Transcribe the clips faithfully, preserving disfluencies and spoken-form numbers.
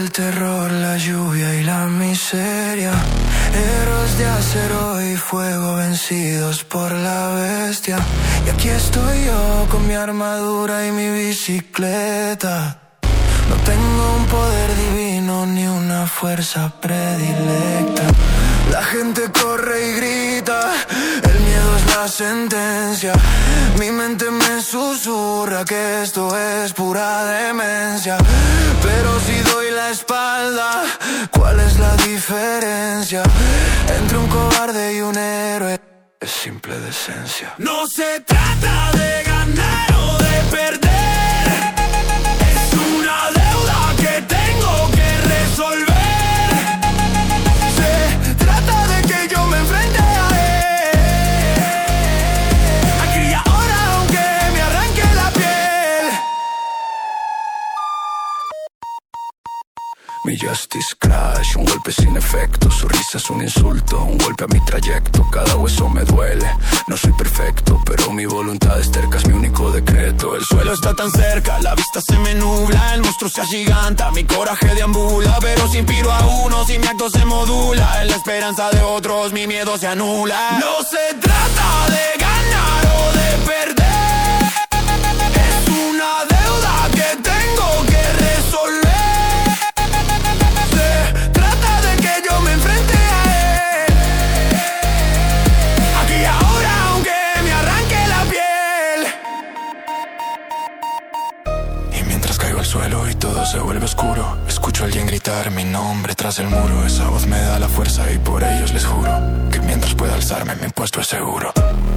el terror, la lluvia y la miseria. Héroes de acero y fuego vencidos por la bestia. Y aquí estoy yo con mi armadura y mi bicicleta. No tengo un poder divino ni una fuerza predilecta. La gente corre y grita, el miedo es la sentencia. Mi mente me susurra que esto es pura demencia. Pero si doy la espalda, ¿cuál es la diferencia entre un cobarde y un héroe? Es simple decencia. No se trata de ganar o de perder, es una deuda que tengo que resolver. Se trata de que yo me enfrente a él, aquí y ahora, aunque me arranque la piel. Mi justice crash, un golpe sin efecto. Su risa es un insulto, un golpe a mi trayecto. Cada hueso me duele, no soy perfecto, pero mi voluntad es terca, es mi único decreto. El suelo está tan cerca, la vista se me nubla. El monstruo se agiganta, mi coraje deambula. Pero si inspiro a uno, si mi acto se modula, en la esperanza de otros mi miedo se anula. No se trata de ganar o de perder, es una deuda que tengo que resolver. Al suelo y todo se vuelve oscuro. Escucho a alguien gritar mi nombre tras el muro. Esa voz me da la fuerza y por ellos les juro que mientras pueda alzarme mi puesto es seguro.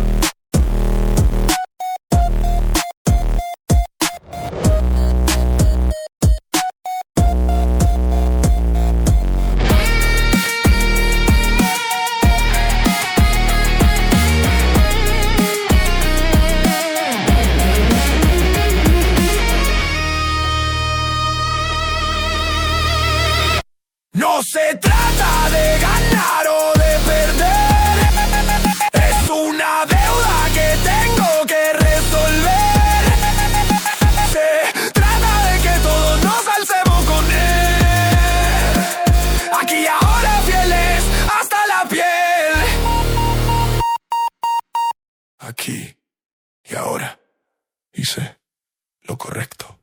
No se trata de ganar o de perder, es una deuda que tengo que resolver. Se trata de que todos nos alcemos con él, aquí y ahora, fieles hasta la piel. Aquí y ahora hice lo correcto.